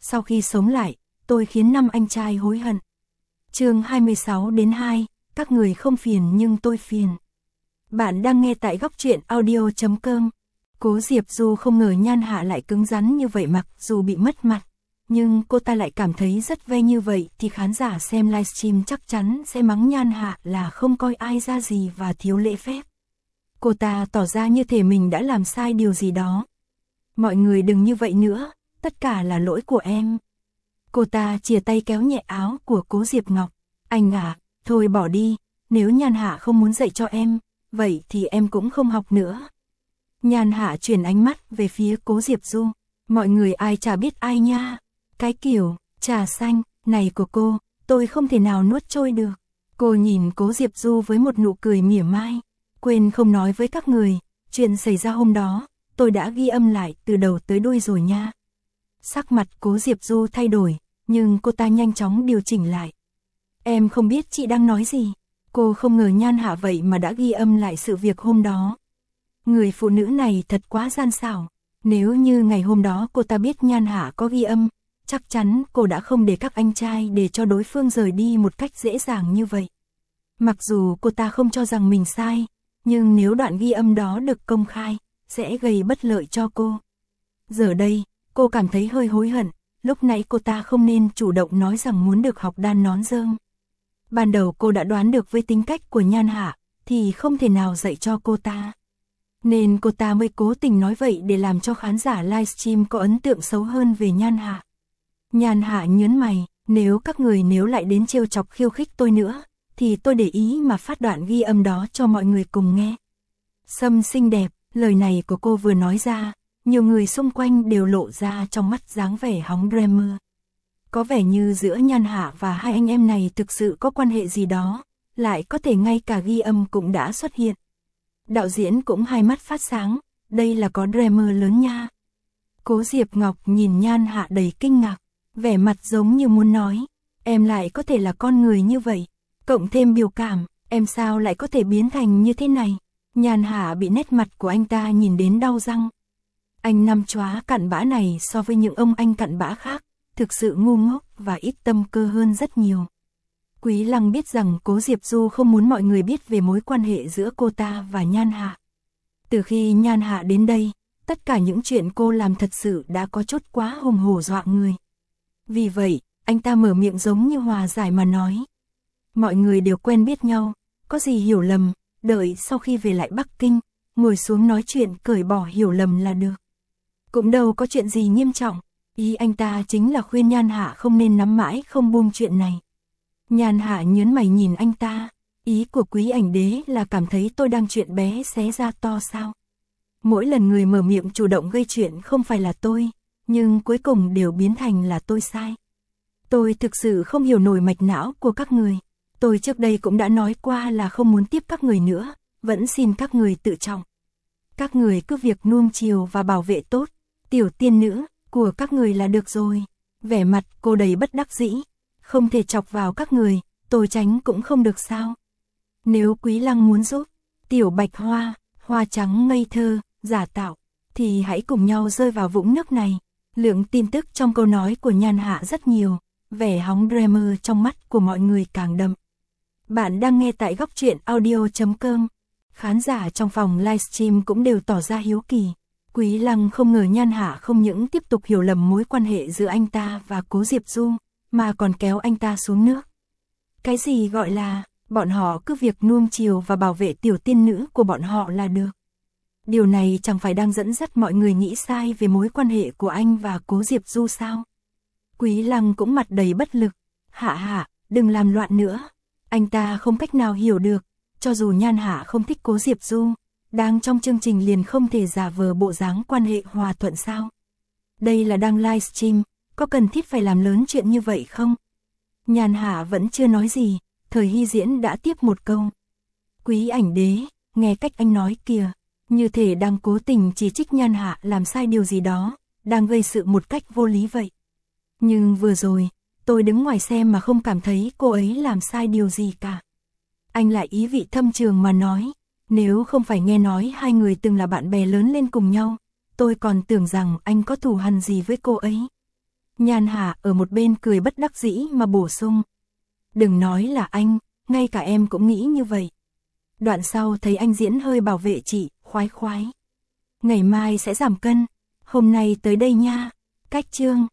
sau khi sống lại, tôi khiến 5 anh trai hối hận. Chương 26-2, các người không phiền nhưng tôi phiền. Bạn đang nghe tại góc truyện audio.com. Cố Diệp Du không ngờ Nhan Hạ lại cứng rắn như vậy, mặc dù bị mất mặt, nhưng cô ta lại cảm thấy rất ve, như vậy thì khán giả xem livestream chắc chắn sẽ mắng Nhan Hạ là không coi ai ra gì và thiếu lễ phép. Cô ta tỏ ra như thể mình đã làm sai điều gì đó. Mọi người đừng như vậy nữa, tất cả là lỗi của em. Cô ta chìa tay kéo nhẹ áo của Cố Diệp Ngọc. Anh à, thôi bỏ đi, nếu Nhan Hạ không muốn dạy cho em, vậy thì em cũng không học nữa. Nhan Hạ chuyển ánh mắt về phía Cố Diệp Du. Mọi người ai chả biết ai nha. Cái kiểu trà xanh này của cô, tôi không thể nào nuốt trôi được. Cô nhìn Cố Diệp Du với một nụ cười mỉa mai. Quên không nói với các người, chuyện xảy ra hôm đó, tôi đã ghi âm lại từ đầu tới đuôi rồi nha. Sắc mặt Cố Diệp Du thay đổi, nhưng cô ta nhanh chóng điều chỉnh lại. Em không biết chị đang nói gì. Cô không ngờ Nhan Hạ vậy mà đã ghi âm lại sự việc hôm đó. Người phụ nữ này thật quá gian xảo. Nếu như ngày hôm đó cô ta biết Nhan Hạ có ghi âm, chắc chắn cô đã không để các anh trai để cho đối phương rời đi một cách dễ dàng như vậy. Mặc dù cô ta không cho rằng mình sai, nhưng nếu đoạn ghi âm đó được công khai, sẽ gây bất lợi cho cô. Giờ đây, cô cảm thấy hơi hối hận, lúc nãy cô ta không nên chủ động nói rằng muốn được học đan nón rơm. Ban đầu cô đã đoán được với tính cách của Nhan Hạ, thì không thể nào dạy cho cô ta. Nên cô ta mới cố tình nói vậy để làm cho khán giả livestream có ấn tượng xấu hơn về Nhan Hạ. Nhan Hạ nhớn mày, nếu các người lại đến trêu chọc khiêu khích tôi nữa, thì tôi để ý mà phát đoạn ghi âm đó cho mọi người cùng nghe. Sâm xinh đẹp, lời này của cô vừa nói ra, nhiều người xung quanh đều lộ ra trong mắt dáng vẻ hóng drama. Có vẻ như giữa Nhan Hạ và hai anh em này thực sự có quan hệ gì đó, lại có thể ngay cả ghi âm cũng đã xuất hiện. Đạo diễn cũng hai mắt phát sáng, đây là có drama lớn nha. Cố Diệp Ngọc nhìn Nhan Hạ đầy kinh ngạc, vẻ mặt giống như muốn nói, em lại có thể là con người như vậy, cộng thêm biểu cảm, em sao lại có thể biến thành như thế này. Nhan Hạ bị nét mặt của anh ta nhìn đến đau răng. Anh năm chóa cặn bã này so với những ông anh cặn bã khác, thực sự ngu ngốc và ít tâm cơ hơn rất nhiều. Quý Lăng biết rằng Cố Diệp Du không muốn mọi người biết về mối quan hệ giữa cô ta và Nhan Hạ. Từ khi Nhan Hạ đến đây, tất cả những chuyện cô làm thật sự đã có chút quá hùng hổ dọa người. Vì vậy, anh ta mở miệng giống như hòa giải mà nói. Mọi người đều quen biết nhau, có gì hiểu lầm, đợi sau khi về lại Bắc Kinh, ngồi xuống nói chuyện cởi bỏ hiểu lầm là được. Cũng đâu có chuyện gì nghiêm trọng, ý anh ta chính là khuyên Nhan Hạ không nên nắm mãi không buông chuyện này. Nhan Hạ nhớn mày nhìn anh ta, ý của Quý Ảnh Đế là cảm thấy tôi đang chuyện bé xé ra to sao? Mỗi lần người mở miệng chủ động gây chuyện không phải là tôi, nhưng cuối cùng đều biến thành là tôi sai. Tôi thực sự không hiểu nổi mạch não của các người. Tôi trước đây cũng đã nói qua là không muốn tiếp các người nữa, vẫn xin các người tự trọng. Các người cứ việc nuông chiều và bảo vệ tốt tiểu tiên nữ của các người là được rồi. Vẻ mặt cô đầy bất đắc dĩ, không thể chọc vào các người, tôi tránh cũng không được sao? Nếu Quý Lăng muốn giúp tiểu Bạch Hoa, hoa trắng ngây thơ, giả tạo, thì hãy cùng nhau rơi vào vũng nước này. Lượng tin tức trong câu nói của Nhan Hạ rất nhiều, vẻ hóng drama trong mắt của mọi người càng đậm. Bạn đang nghe tại góc truyện audio.com. Khán giả trong phòng livestream cũng đều tỏ ra hiếu kỳ. Quý Lăng không ngờ Nhan Hạ không những tiếp tục hiểu lầm mối quan hệ giữa anh ta và Cố Diệp Du, mà còn kéo anh ta xuống nước. Cái gì gọi là, bọn họ cứ việc nuông chiều và bảo vệ tiểu tiên nữ của bọn họ là được. Điều này chẳng phải đang dẫn dắt mọi người nghĩ sai về mối quan hệ của anh và Cố Diệp Du sao? Quý Lăng cũng mặt đầy bất lực. Hạ, đừng làm loạn nữa. Anh ta không cách nào hiểu được, cho dù Nhan Hạ không thích Cố Diệp Du, đang trong chương trình liền không thể giả vờ bộ dáng quan hệ hòa thuận sao? Đây là đang livestream, có cần thiết phải làm lớn chuyện như vậy không? Nhan Hạ vẫn chưa nói gì, Thời Hy Diễn đã tiếp một câu. Quý Ảnh Đế, nghe cách anh nói kìa, như thể đang cố tình chỉ trích Nhan Hạ làm sai điều gì đó, đang gây sự một cách vô lý vậy. Nhưng vừa rồi, tôi đứng ngoài xem mà không cảm thấy cô ấy làm sai điều gì cả. Anh lại ý vị thâm trường mà nói, nếu không phải nghe nói hai người từng là bạn bè lớn lên cùng nhau, tôi còn tưởng rằng anh có thù hằn gì với cô ấy. Nhan Hà ở một bên cười bất đắc dĩ mà bổ sung. Đừng nói là anh, ngay cả em cũng nghĩ như vậy. Đoạn sau thấy anh diễn hơi bảo vệ chị, khoái khoái. Ngày mai sẽ giảm cân, hôm nay tới đây nha. Cách chương